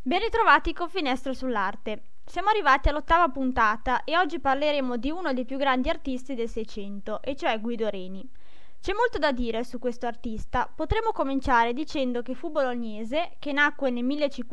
Ben ritrovati con Finestre sull'Arte. Siamo arrivati all'8ª puntata e oggi parleremo di uno dei più grandi artisti del Seicento, e cioè Guido Reni. C'è molto da dire su questo artista. Potremmo cominciare dicendo che fu bolognese, che nacque nel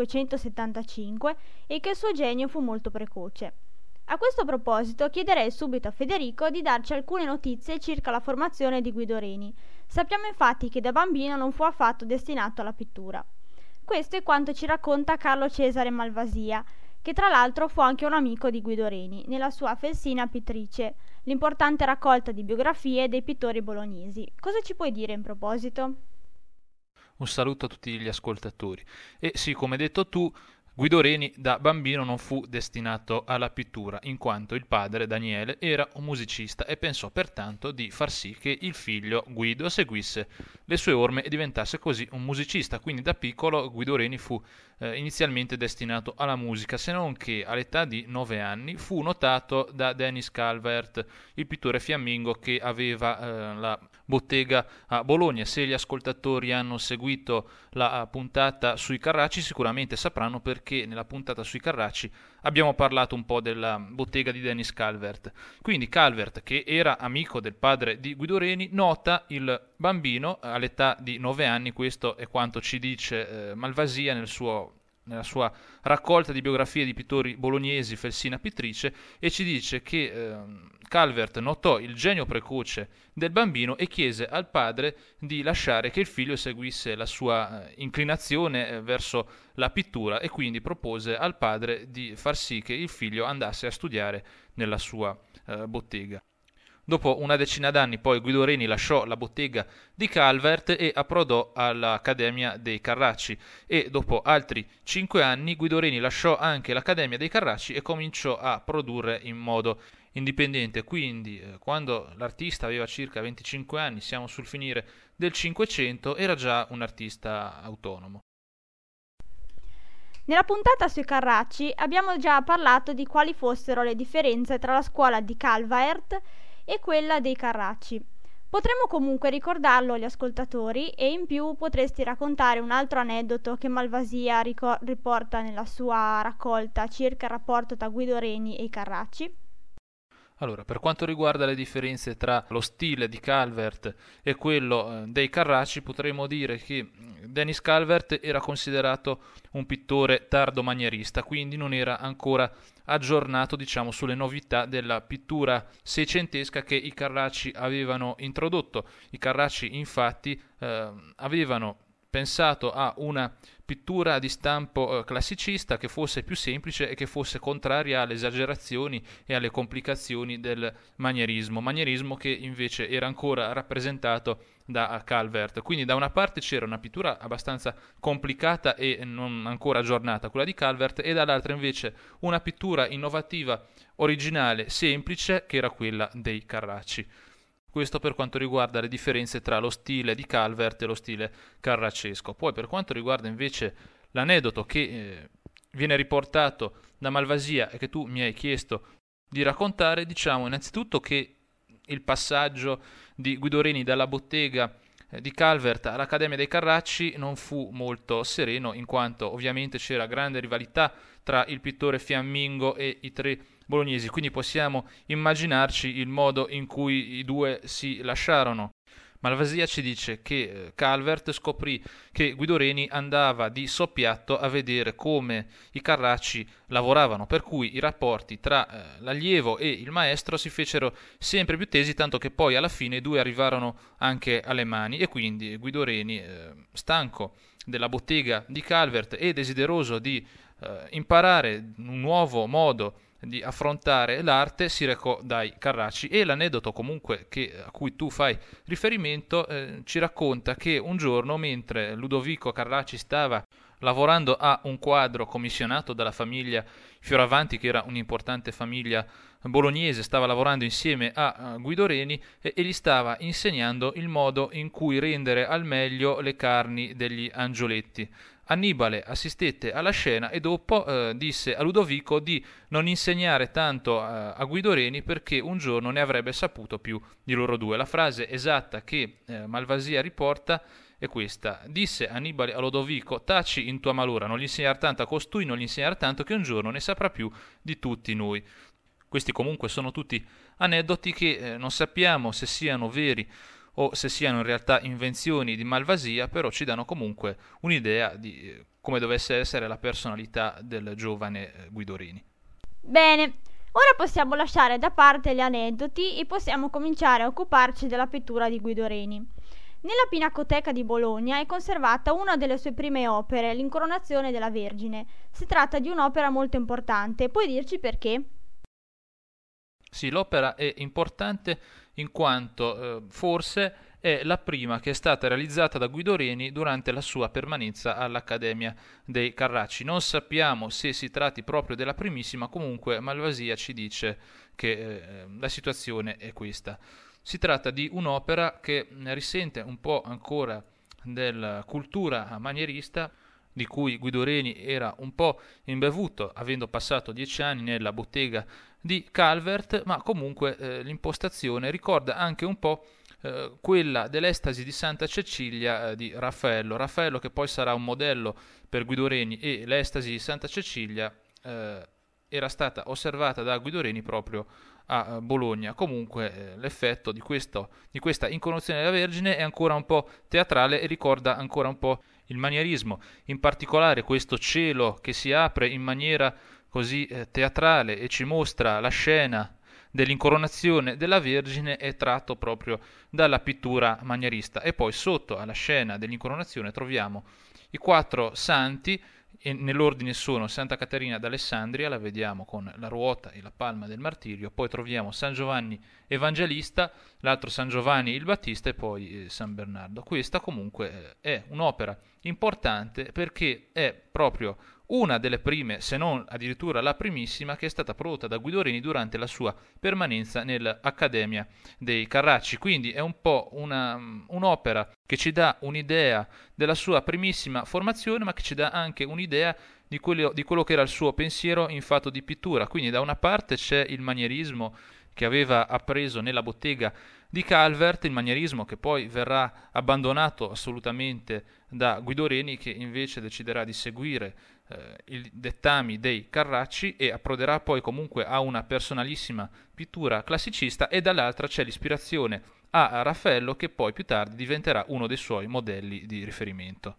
1575 e che il suo genio fu molto precoce. A questo proposito chiederei subito a Federico di darci alcune notizie circa la formazione di Guido Reni. Sappiamo infatti che da bambino non fu affatto destinato alla pittura. Questo è quanto ci racconta Carlo Cesare Malvasia, che tra l'altro fu anche un amico di Guido Reni, nella sua Felsina Pittrice, l'importante raccolta di biografie dei pittori bolognesi. Cosa ci puoi dire in proposito? Un saluto a tutti gli ascoltatori. E sì, come hai detto tu, Guido Reni da bambino non fu destinato alla pittura, in quanto il padre, Daniele, era un musicista e pensò pertanto di far sì che il figlio Guido seguisse le sue orme e diventasse così un musicista. Quindi da piccolo Guido Reni fu inizialmente destinato alla musica, se non che all'età di 9 anni fu notato da Denis Calvert, il pittore fiammingo che aveva la bottega a Bologna. Se gli ascoltatori hanno seguito la puntata sui Carracci sicuramente sapranno perché nella puntata sui Carracci abbiamo parlato un po' della bottega di Denis Calvert. Quindi Calvert, che era amico del padre di Guido Reni, nota il bambino all'età di 9 anni. Questo è quanto ci dice Malvasia nella sua raccolta di biografie di pittori bolognesi Felsina Pittrice, e ci dice che Calvert notò il genio precoce del bambino e chiese al padre di lasciare che il figlio seguisse la sua inclinazione verso la pittura, e quindi propose al padre di far sì che il figlio andasse a studiare nella sua bottega. Dopo una decina d'anni poi Guido Reni lasciò la bottega di Calvert e approdò all'Accademia dei Carracci, e dopo altri 5 anni Guido Reni lasciò anche l'Accademia dei Carracci e cominciò a produrre in modo indipendente. Quindi quando l'artista aveva circa 25 anni, siamo sul finire del Cinquecento, era già un artista autonomo. Nella puntata sui Carracci abbiamo già parlato di quali fossero le differenze tra la scuola di Calvert e quella dei Carracci. Potremmo comunque ricordarlo agli ascoltatori, e in più potresti raccontare un altro aneddoto che Malvasia riporta nella sua raccolta circa il rapporto tra Guido Reni e i Carracci. Allora, per quanto riguarda le differenze tra lo stile di Calvert e quello dei Carracci, potremmo dire che Denis Calvert era considerato un pittore tardo-manierista, quindi non era ancora aggiornato, diciamo, sulle novità della pittura seicentesca che i Carracci avevano introdotto. I Carracci, infatti, avevano pensato a una pittura di stampo classicista che fosse più semplice e che fosse contraria alle esagerazioni e alle complicazioni del manierismo che invece era ancora rappresentato da Calvert. Quindi da una parte c'era una pittura abbastanza complicata e non ancora aggiornata, quella di Calvert, e dall'altra invece una pittura innovativa, originale, semplice, che era quella dei Carracci. Questo per quanto riguarda le differenze tra lo stile di Calvert e lo stile carraccesco. Poi per quanto riguarda invece l'aneddoto che viene riportato da Malvasia e che tu mi hai chiesto di raccontare, diciamo innanzitutto che il passaggio di Guido Reni dalla bottega di Calvert all'Accademia dei Carracci non fu molto sereno, in quanto ovviamente c'era grande rivalità tra il pittore fiammingo e i tre bolognesi, quindi possiamo immaginarci il modo in cui i due si lasciarono. Malvasia ci dice che Calvert scoprì che Guido Reni andava di soppiatto a vedere come i Carracci lavoravano, per cui i rapporti tra l'allievo e il maestro si fecero sempre più tesi, tanto che poi alla fine i due arrivarono anche alle mani, e quindi Guido Reni, stanco della bottega di Calvert e desideroso di imparare un nuovo modo di affrontare l'arte, si recò dai Carracci. E l'aneddoto comunque a cui tu fai riferimento ci racconta che un giorno, mentre Ludovico Carracci stava lavorando a un quadro commissionato dalla famiglia Fioravanti, che era un'importante famiglia bolognese, stava lavorando insieme a Guido Reni e gli stava insegnando il modo in cui rendere al meglio le carni degli angioletti. Annibale assistette alla scena e dopo disse a Ludovico di non insegnare tanto a Guido Reni perché un giorno ne avrebbe saputo più di loro due. La frase esatta che Malvasia riporta è questa: disse Annibale a Lodovico: taci in tua malora, non gli insegnar tanto a costui, non gli insegnar tanto, che un giorno ne saprà più di tutti noi. Questi comunque sono tutti aneddoti che non sappiamo se siano veri o se siano in realtà invenzioni di Malvasia, però ci danno comunque un'idea di come dovesse essere la personalità del giovane Guido Reni. Bene, ora possiamo lasciare da parte gli aneddoti e possiamo cominciare a occuparci della pittura di Guido Reni. Nella Pinacoteca di Bologna è conservata una delle sue prime opere, l'Incoronazione della Vergine. Si tratta di un'opera molto importante. Puoi dirci perché? Sì, l'opera è importante in quanto forse è la prima che è stata realizzata da Guido Reni durante la sua permanenza all'Accademia dei Carracci. Non sappiamo se si tratti proprio della primissima, comunque Malvasia ci dice che la situazione è questa. Si tratta di un'opera che risente un po' ancora della cultura manierista, di cui Guido Reni era un po' imbevuto, avendo passato 10 anni nella bottega di Calvert, ma comunque l'impostazione ricorda anche un po' quella dell'Estasi di Santa Cecilia di Raffaello. Raffaello che poi sarà un modello per Guido Reni, e l'Estasi di Santa Cecilia era stata osservata da Guido Reni proprio a Bologna. Comunque l'effetto di questa Incoronazione della Vergine è ancora un po' teatrale e ricorda ancora un po' il manierismo, in particolare questo cielo che si apre in maniera così teatrale e ci mostra la scena dell'incoronazione della Vergine è tratto proprio dalla pittura manierista. E poi sotto alla scena dell'incoronazione troviamo i 4 santi, e nell'ordine sono Santa Caterina d'Alessandria, la vediamo con la ruota e la palma del martirio, poi troviamo San Giovanni Evangelista, l'altro San Giovanni il Battista e poi San Bernardo. Questa comunque è un'opera importante perché è proprio una delle prime, se non addirittura la primissima, che è stata prodotta da Guido Reni durante la sua permanenza nell'Accademia dei Carracci. Quindi è un po' un'opera che ci dà un'idea della sua primissima formazione, ma che ci dà anche un'idea di quello che era il suo pensiero in fatto di pittura. Quindi da una parte c'è il manierismo che aveva appreso nella bottega di Calvert, il manierismo che poi verrà abbandonato assolutamente da Guido Reni, che invece deciderà di seguire i dettami dei Carracci e approderà poi comunque a una personalissima pittura classicista, e dall'altra c'è l'ispirazione a Raffaello, che poi più tardi diventerà uno dei suoi modelli di riferimento.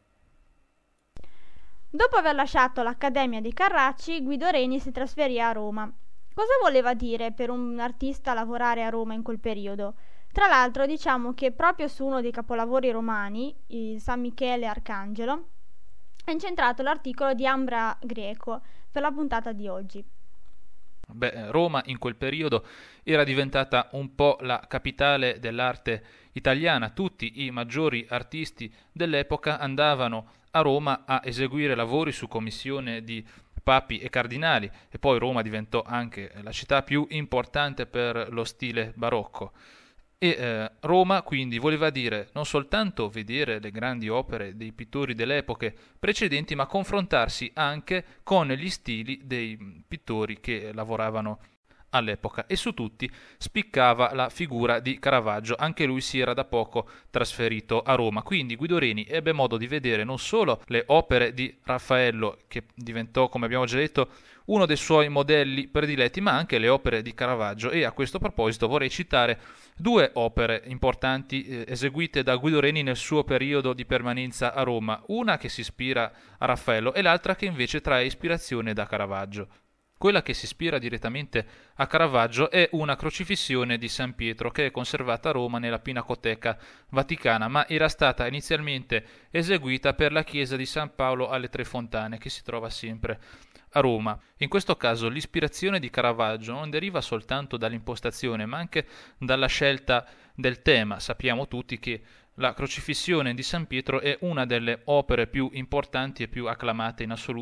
Dopo aver lasciato l'Accademia dei Carracci, Guido Reni si trasferì a Roma. Cosa voleva dire per un artista lavorare a Roma in quel periodo? Tra l'altro diciamo che proprio su uno dei capolavori romani, il San Michele Arcangelo, è incentrato l'articolo di Ambra Greco per la puntata di oggi. Roma in quel periodo era diventata un po' la capitale dell'arte italiana. Tutti i maggiori artisti dell'epoca andavano a Roma a eseguire lavori su commissione di papi e cardinali, e poi Roma diventò anche la città più importante per lo stile barocco. E Roma quindi voleva dire non soltanto vedere le grandi opere dei pittori delle epoche precedenti, ma confrontarsi anche con gli stili dei pittori che lavoravano all'epoca, e su tutti spiccava la figura di Caravaggio. Anche lui si era da poco trasferito a Roma, quindi Guido Reni ebbe modo di vedere non solo le opere di Raffaello, che diventò, come abbiamo già detto, uno dei suoi modelli prediletti, ma anche le opere di Caravaggio. E a questo proposito vorrei citare 2 opere importanti eseguite da Guido Reni nel suo periodo di permanenza a Roma, una che si ispira a Raffaello e l'altra che invece trae ispirazione da Caravaggio. Quella che si ispira direttamente a Caravaggio è una crocifissione di San Pietro che è conservata a Roma nella Pinacoteca Vaticana, ma era stata inizialmente eseguita per la chiesa di San Paolo alle Tre Fontane, che si trova sempre a Roma. In questo caso l'ispirazione di Caravaggio non deriva soltanto dall'impostazione, ma anche dalla scelta del tema. Sappiamo tutti che la crocifissione di San Pietro è una delle opere più importanti e più acclamate in assoluto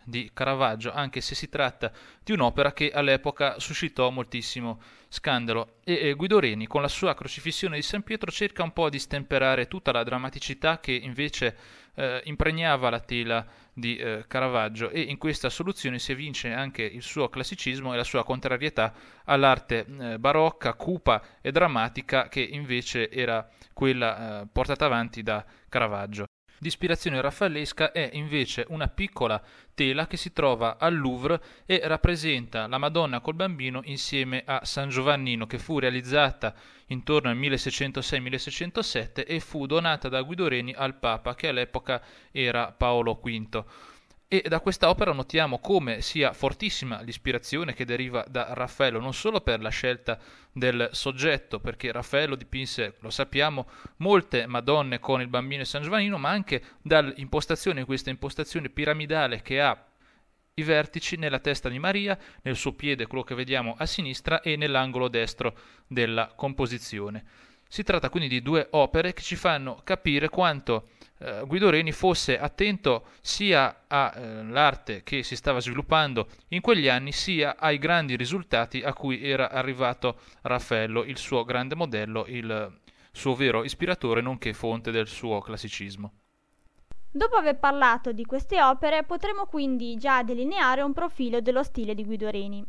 di Caravaggio, anche se si tratta di un'opera che all'epoca suscitò moltissimo scandalo. E Guido Reni, con la sua crocifissione di San Pietro, cerca un po' di stemperare tutta la drammaticità che invece impregnava la tela di Caravaggio, e in questa soluzione si evince anche il suo classicismo e la sua contrarietà all'arte barocca, cupa e drammatica, che invece era quella portata avanti da Caravaggio. Di ispirazione raffaellesca è invece una piccola tela che si trova al Louvre e rappresenta la Madonna col Bambino insieme a San Giovannino, che fu realizzata intorno al 1606-1607 e fu donata da Guido Reni al Papa, che all'epoca era Paolo V. E da questa opera notiamo come sia fortissima l'ispirazione che deriva da Raffaello, non solo per la scelta del soggetto, perché Raffaello dipinse, lo sappiamo, molte Madonne con il Bambino e San Giovannino, ma anche dall'impostazione, questa impostazione piramidale che ha i vertici nella testa di Maria, nel suo piede, quello che vediamo a sinistra, e nell'angolo destro della composizione. Si tratta quindi di due opere che ci fanno capire quanto Guido Reni fosse attento sia all'arte che si stava sviluppando in quegli anni, sia ai grandi risultati a cui era arrivato Raffaello, il suo grande modello, il suo vero ispiratore, nonché fonte del suo classicismo. Dopo aver parlato di queste opere, potremo quindi già delineare un profilo dello stile di Guido Reni.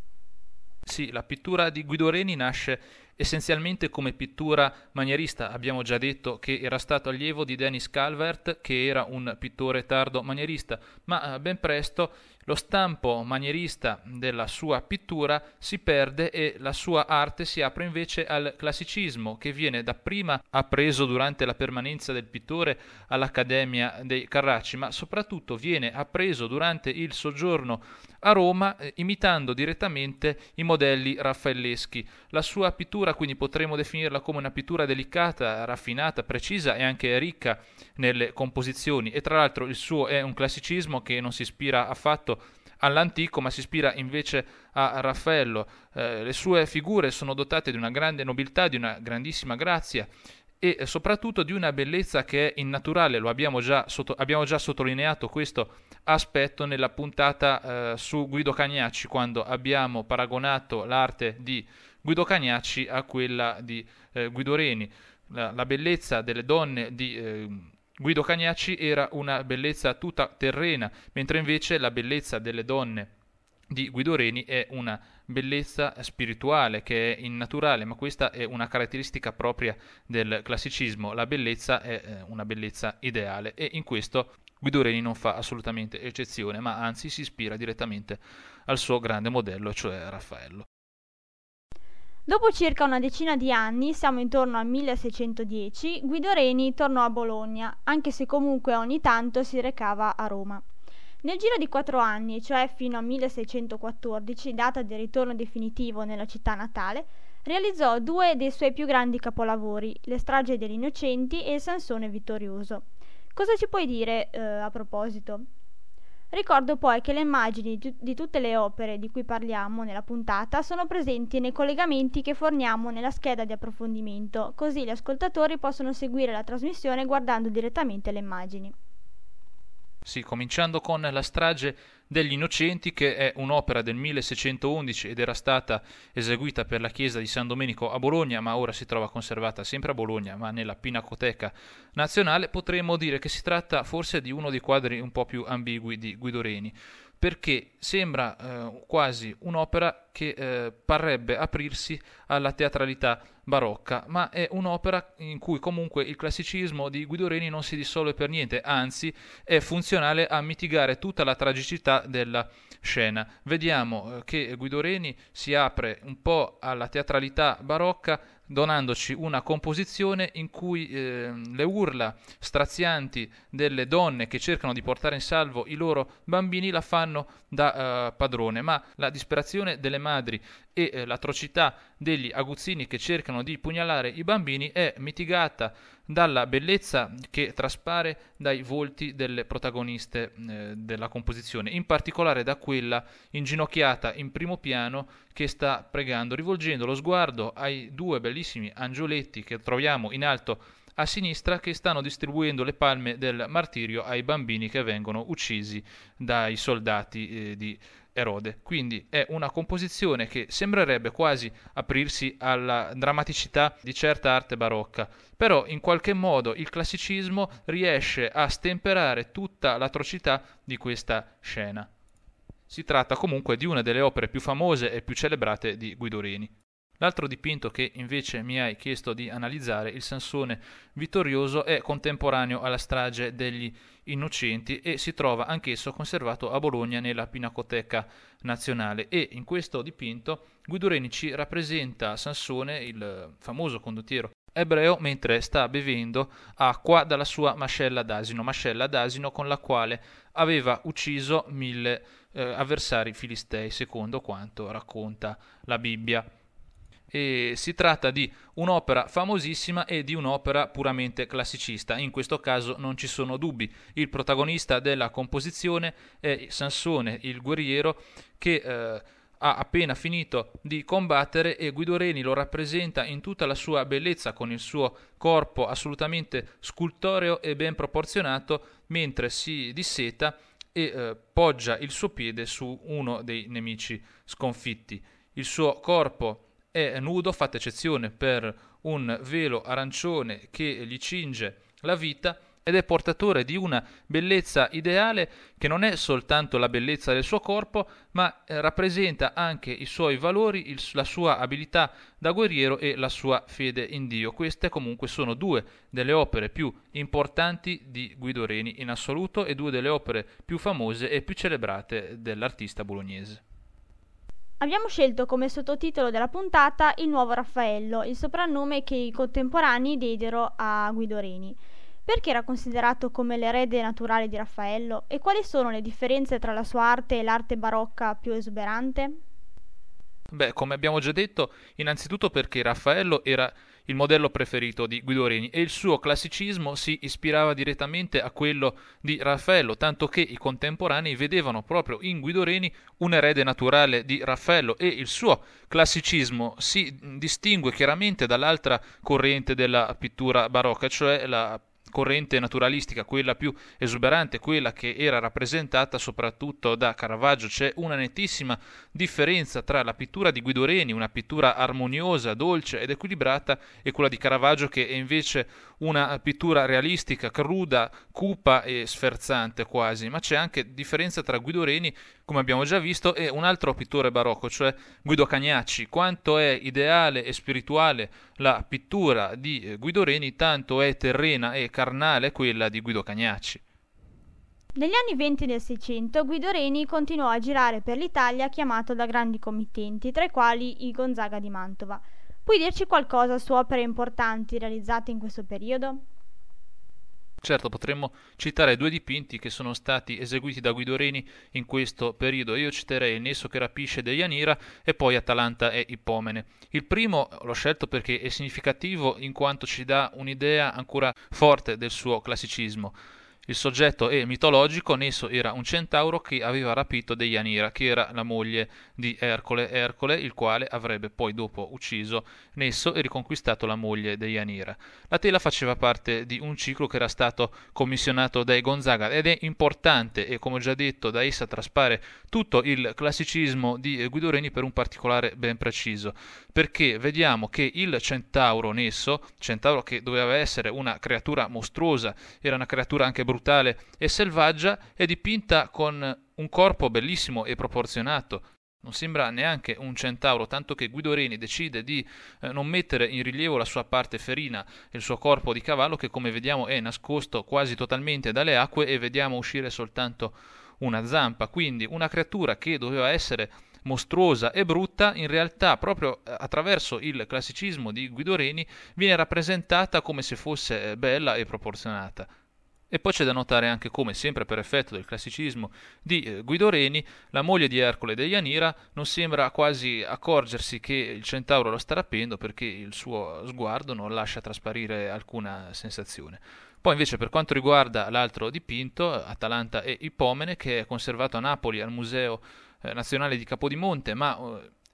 Sì, la pittura di Guido Reni nasce essenzialmente come pittura manierista. Abbiamo già detto che era stato allievo di Denis Calvert, che era un pittore tardo manierista, ma ben presto lo stampo manierista della sua pittura si perde e la sua arte si apre invece al classicismo, che viene dapprima appreso durante la permanenza del pittore all'Accademia dei Carracci, ma soprattutto viene appreso durante il soggiorno a Roma, imitando direttamente i modelli raffaelleschi. La sua pittura quindi potremmo definirla come una pittura delicata, raffinata, precisa e anche ricca nelle composizioni, e tra l'altro il suo è un classicismo che non si ispira affatto all'antico, ma si ispira invece a Raffaello. Le sue figure sono dotate di una grande nobiltà, di una grandissima grazia e soprattutto di una bellezza che è innaturale. Lo abbiamo già sottolineato questo aspetto nella puntata su Guido Cagnacci, quando abbiamo paragonato l'arte di Guido Cagnacci a quella di Guido Reni. La bellezza delle donne di Guido Cagnacci era una bellezza tutta terrena, mentre invece la bellezza delle donne di Guido Reni è una bellezza spirituale, che è innaturale, ma questa è una caratteristica propria del classicismo. La bellezza è una bellezza ideale, e in questo Guido Reni non fa assolutamente eccezione, ma anzi si ispira direttamente al suo grande modello, cioè Raffaello. Dopo circa una decina di anni, siamo intorno al 1610, Guido Reni tornò a Bologna, anche se comunque ogni tanto si recava a Roma. Nel giro di 4 anni, cioè fino al 1614, data del ritorno definitivo nella città natale, realizzò 2 dei suoi più grandi capolavori, Le strage degli innocenti e Il Sansone vittorioso. Cosa ci puoi dire a proposito? Ricordo poi che le immagini di tutte le opere di cui parliamo nella puntata sono presenti nei collegamenti che forniamo nella scheda di approfondimento, così gli ascoltatori possono seguire la trasmissione guardando direttamente le immagini. Sì, cominciando con La strage degli innocenti, che è un'opera del 1611 ed era stata eseguita per la chiesa di San Domenico a Bologna, ma ora si trova conservata sempre a Bologna, ma nella Pinacoteca Nazionale. Potremmo dire che si tratta forse di uno dei quadri un po' più ambigui di Guido Reni, perché sembra quasi un'opera che parrebbe aprirsi alla teatralità barocca, ma è un'opera in cui comunque il classicismo di Guido Reni non si dissolve per niente, anzi è funzionale a mitigare tutta la tragicità della scena. Vediamo che Guido Reni si apre un po' alla teatralità barocca, donandoci una composizione in cui le urla strazianti delle donne che cercano di portare in salvo i loro bambini la fanno da padrone, ma la disperazione delle madri e l'atrocità degli aguzzini che cercano di pugnalare i bambini è mitigata dalla bellezza che traspare dai volti delle protagoniste della composizione, in particolare da quella inginocchiata in primo piano che sta pregando, rivolgendo lo sguardo ai 2 bellissimi angioletti che troviamo in alto a sinistra che stanno distribuendo le palme del martirio ai bambini che vengono uccisi dai soldati di Erode. Quindi è una composizione che sembrerebbe quasi aprirsi alla drammaticità di certa arte barocca, però in qualche modo il classicismo riesce a stemperare tutta l'atrocità di questa scena. Si tratta comunque di una delle opere più famose e più celebrate di Guido Reni. L'altro dipinto che invece mi hai chiesto di analizzare, il Sansone vittorioso, è contemporaneo alla strage degli Innocenti e si trova anch'esso conservato a Bologna nella Pinacoteca Nazionale, e in questo dipinto Guido Reni ci rappresenta Sansone, il famoso condottiero ebreo, mentre sta bevendo acqua dalla sua mascella d'asino con la quale aveva ucciso 1000 avversari filistei, secondo quanto racconta la Bibbia. E si tratta di un'opera famosissima e di un'opera puramente classicista. In questo caso non ci sono dubbi. Il protagonista della composizione è Sansone, il guerriero che ha appena finito di combattere, e Guido Reni lo rappresenta in tutta la sua bellezza con il suo corpo assolutamente scultoreo e ben proporzionato, mentre si disseta e poggia il suo piede su uno dei nemici sconfitti. Il suo corpo è nudo, fatta eccezione per un velo arancione che gli cinge la vita, ed è portatore di una bellezza ideale che non è soltanto la bellezza del suo corpo, ma rappresenta anche i suoi valori, la sua abilità da guerriero e la sua fede in Dio. Queste comunque sono due delle opere più importanti di Guido Reni in assoluto e due delle opere più famose e più celebrate dell'artista bolognese. Abbiamo scelto come sottotitolo della puntata Il nuovo Raffaello, il soprannome che i contemporanei diedero a Guido Reni. Perché era considerato come l'erede naturale di Raffaello, e quali sono le differenze tra la sua arte e l'arte barocca più esuberante? Beh, come abbiamo già detto, innanzitutto perché Raffaello era il modello preferito di Guido Reni e il suo classicismo si ispirava direttamente a quello di Raffaello, tanto che i contemporanei vedevano proprio in Guido Reni un erede naturale di Raffaello, e il suo classicismo si distingue chiaramente dall'altra corrente della pittura barocca, cioè la corrente naturalistica, quella più esuberante, quella che era rappresentata soprattutto da Caravaggio. C'è una nettissima differenza tra la pittura di Guido Reni, una pittura armoniosa, dolce ed equilibrata, e quella di Caravaggio, che è invece una pittura realistica, cruda, cupa e sferzante quasi. Ma c'è anche differenza tra Guido Reni, come abbiamo già visto, e un altro pittore barocco, cioè Guido Cagnacci. Quanto è ideale e spirituale la pittura di Guido Reni, tanto è terrena e carnale quella di Guido Cagnacci. Negli anni 20 del Seicento Guido Reni continuò a girare per l'Italia chiamato da grandi committenti, tra i quali i Gonzaga di Mantova. Puoi dirci qualcosa su opere importanti realizzate in questo periodo? Certo, potremmo citare due dipinti che sono stati eseguiti da Guido Reni in questo periodo. Io citerei Il nesso che rapisce di Yanira e poi Atalanta e Ippomene. Il primo l'ho scelto perché è significativo in quanto ci dà un'idea ancora forte del suo classicismo. Il soggetto è mitologico. Nesso era un centauro che aveva rapito Deianira, che era la moglie di Ercole, il quale avrebbe poi dopo ucciso Nesso e riconquistato la moglie Deianira. La tela faceva parte di un ciclo che era stato commissionato dai Gonzaga ed è importante, e come ho già detto da essa traspare tutto il classicismo di Guido Reni per un particolare ben preciso, perché vediamo che il centauro Nesso, centauro che doveva essere una creatura mostruosa, era una creatura anche brutale e selvaggia, è dipinta con un corpo bellissimo e proporzionato. Non sembra neanche un centauro, tanto che Guido Reni decide di non mettere in rilievo la sua parte ferina e il suo corpo di cavallo, che come vediamo è nascosto quasi totalmente dalle acque e vediamo uscire soltanto una zampa. Quindi una creatura che doveva essere mostruosa e brutta, in realtà proprio attraverso il classicismo di Guido Reni viene rappresentata come se fosse bella e proporzionata. E poi c'è da notare anche come, sempre per effetto del classicismo di Guido Reni, la moglie di Ercole Deianira non sembra quasi accorgersi che il centauro lo sta rapendo, perché il suo sguardo non lascia trasparire alcuna sensazione. Poi invece per quanto riguarda l'altro dipinto, Atalanta e Ippomene, che è conservato a Napoli al Museo Nazionale di Capodimonte, ma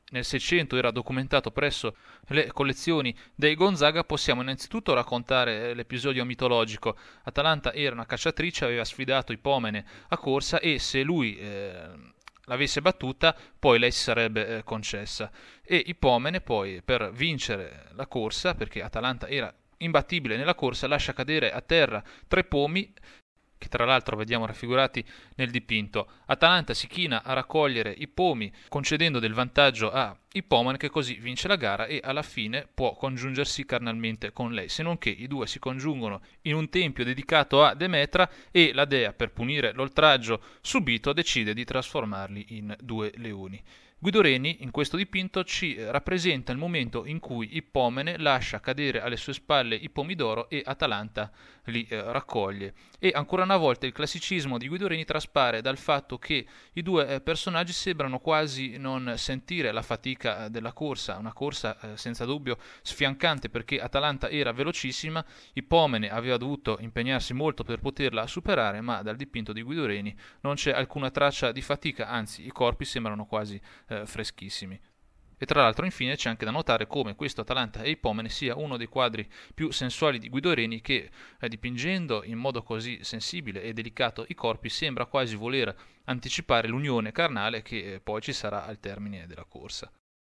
nel 600 era documentato presso le collezioni dei Gonzaga, possiamo innanzitutto raccontare l'episodio mitologico. Atalanta era una cacciatrice, aveva sfidato Ippomene a corsa e se lui l'avesse battuta, poi lei si sarebbe concessa. E Ippomene poi, per vincere la corsa, perché Atalanta era imbattibile nella corsa, lascia cadere a terra 3 pomi, che tra l'altro vediamo raffigurati nel dipinto. Atalanta si china a raccogliere i pomi, concedendo del vantaggio a Ippomene, che così vince la gara e alla fine può congiungersi carnalmente con lei, se non che i due si congiungono in un tempio dedicato a Demetra e la dea, per punire l'oltraggio subito, decide di trasformarli in 2 leoni. Guido Reni in questo dipinto ci rappresenta il momento in cui Ippomene lascia cadere alle sue spalle i pomi d'oro e Atalanta li raccoglie. E ancora una volta il classicismo di Guido Reni traspare dal fatto che i due personaggi sembrano quasi non sentire la fatica della corsa, una corsa senza dubbio sfiancante perché Atalanta era velocissima, Ippomene aveva dovuto impegnarsi molto per poterla superare, ma dal dipinto di Guido Reni non c'è alcuna traccia di fatica, anzi i corpi sembrano quasi freschissimi. E tra l'altro infine c'è anche da notare come questo Atalanta e Ippomene sia uno dei quadri più sensuali di Guido Reni che dipingendo in modo così sensibile e delicato i corpi sembra quasi voler anticipare l'unione carnale che poi ci sarà al termine della corsa.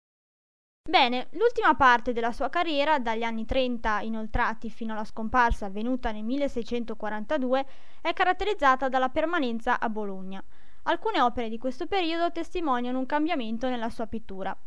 Bene, l'ultima parte della sua carriera, dagli anni 30 inoltrati fino alla scomparsa avvenuta nel 1642, è caratterizzata dalla permanenza a Bologna. Alcune opere di questo periodo testimoniano un cambiamento nella sua pittura.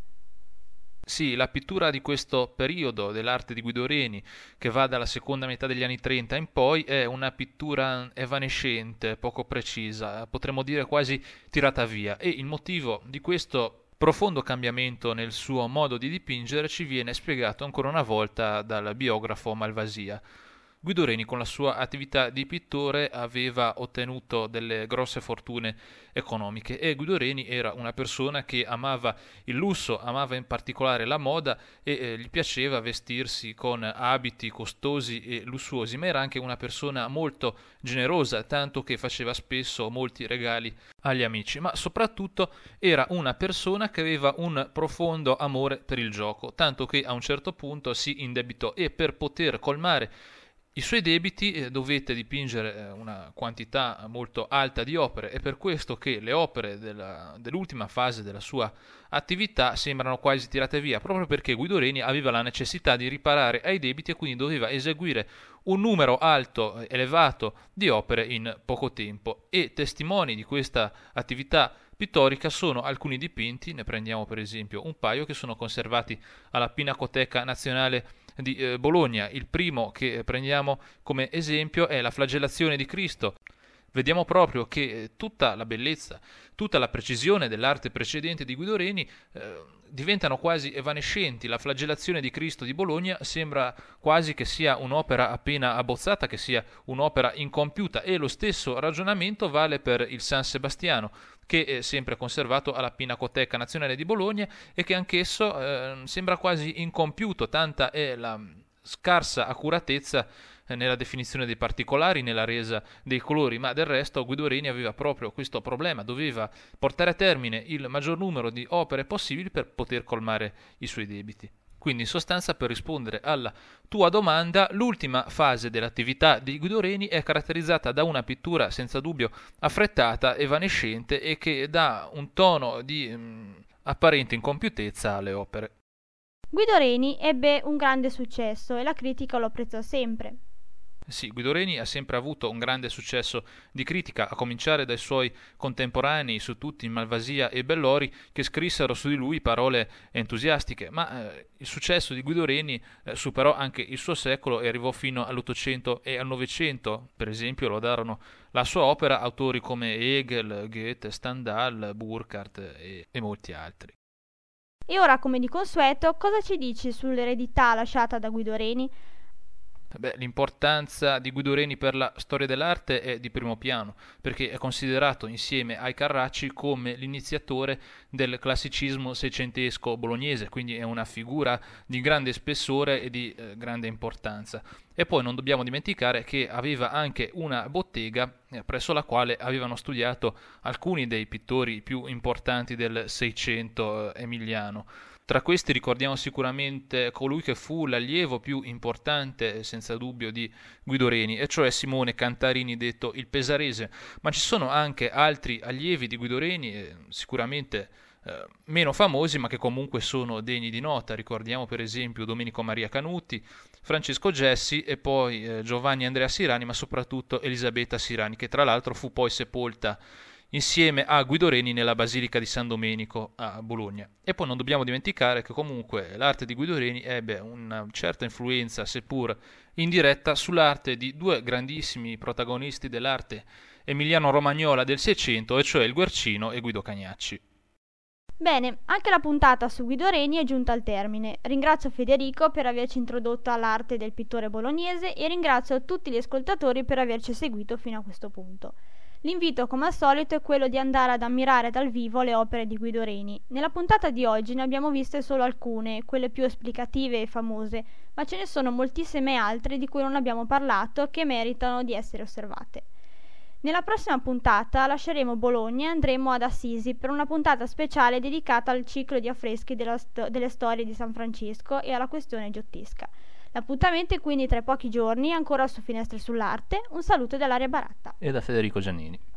Sì, la pittura di questo periodo dell'arte di Guido Reni, che va dalla seconda metà degli anni 30 in poi, è una pittura evanescente, poco precisa, potremmo dire quasi tirata via, e il motivo di questo profondo cambiamento nel suo modo di dipingere ci viene spiegato ancora una volta dal biografo Malvasia. Guido Reni con la sua attività di pittore aveva ottenuto delle grosse fortune economiche e Guido Reni era una persona che amava il lusso, amava in particolare la moda e gli piaceva vestirsi con abiti costosi e lussuosi, ma era anche una persona molto generosa, tanto che faceva spesso molti regali agli amici, ma soprattutto era una persona che aveva un profondo amore per il gioco, tanto che a un certo punto si indebitò e per poter colmare i suoi debiti dovette dipingere una quantità molto alta di opere, è per questo che le opere dell'ultima fase della sua attività sembrano quasi tirate via, proprio perché Guido Reni aveva la necessità di riparare ai debiti e quindi doveva eseguire un numero alto, elevato di opere in poco tempo. E testimoni di questa attività pittorica sono alcuni dipinti, ne prendiamo per esempio un paio che sono conservati alla Pinacoteca Nazionale di Bologna. Il primo che prendiamo come esempio è la Flagellazione di Cristo. Vediamo proprio che tutta la bellezza, tutta la precisione dell'arte precedente di Guido Reni diventano quasi evanescenti. La Flagellazione di Cristo di Bologna sembra quasi che sia un'opera appena abbozzata, che sia un'opera incompiuta, e lo stesso ragionamento vale per il San Sebastiano, che è sempre conservato alla Pinacoteca Nazionale di Bologna e che anch'esso sembra quasi incompiuto, tanta è la scarsa accuratezza nella definizione dei particolari, nella resa dei colori, ma del resto Guido Reni aveva proprio questo problema, doveva portare a termine il maggior numero di opere possibili per poter colmare i suoi debiti. Quindi in sostanza, per rispondere alla tua domanda, l'ultima fase dell'attività di Guido Reni è caratterizzata da una pittura senza dubbio affrettata, evanescente e che dà un tono di apparente incompiutezza alle opere. Guido Reni ebbe un grande successo e la critica lo apprezzò sempre. Sì, Guido Reni ha sempre avuto un grande successo di critica, a cominciare dai suoi contemporanei, su tutti Malvasia e Bellori, che scrissero su di lui parole entusiastiche, ma il successo di Guido Reni superò anche il suo secolo e arrivò fino all'Ottocento e al Novecento. Per esempio lodarono la sua opera autori come Hegel, Goethe, Stendhal, Burckhardt e molti altri. E ora, come di consueto, cosa ci dici sull'eredità lasciata da Guido Reni? Beh, l'importanza di Guido Reni per la storia dell'arte è di primo piano, perché è considerato insieme ai Carracci come l'iniziatore del classicismo seicentesco bolognese, quindi è una figura di grande spessore e di grande importanza. E poi non dobbiamo dimenticare che aveva anche una bottega presso la quale avevano studiato alcuni dei pittori più importanti del Seicento emiliano. Tra questi ricordiamo sicuramente colui che fu l'allievo più importante, senza dubbio, di Guido Reni, e cioè Simone Cantarini, detto il Pesarese. Ma ci sono anche altri allievi di Guido Reni, sicuramente meno famosi, ma che comunque sono degni di nota. Ricordiamo per esempio Domenico Maria Canuti, Francesco Gessi e poi Giovanni Andrea Sirani, ma soprattutto Elisabetta Sirani, che tra l'altro fu poi sepolta insieme a Guido Reni nella Basilica di San Domenico a Bologna. E poi non dobbiamo dimenticare che comunque l'arte di Guido Reni ebbe una certa influenza, seppur indiretta, sull'arte di due grandissimi protagonisti dell'arte emiliano-romagnola del Seicento, e cioè il Guercino e Guido Cagnacci. Bene, anche la puntata su Guido Reni è giunta al termine. Ringrazio Federico per averci introdotto all'arte del pittore bolognese e ringrazio tutti gli ascoltatori per averci seguito fino a questo punto. L'invito, come al solito, è quello di andare ad ammirare dal vivo le opere di Guido Reni. Nella puntata di oggi ne abbiamo viste solo alcune, quelle più esplicative e famose, ma ce ne sono moltissime altre di cui non abbiamo parlato e che meritano di essere osservate. Nella prossima puntata lasceremo Bologna e andremo ad Assisi per una puntata speciale dedicata al ciclo di affreschi delle storie di San Francesco e alla questione giottesca. L'appuntamento è quindi tra pochi giorni, ancora su Finestre sull'Arte. Un saluto da Ilaria Baratta E da Federico Giannini.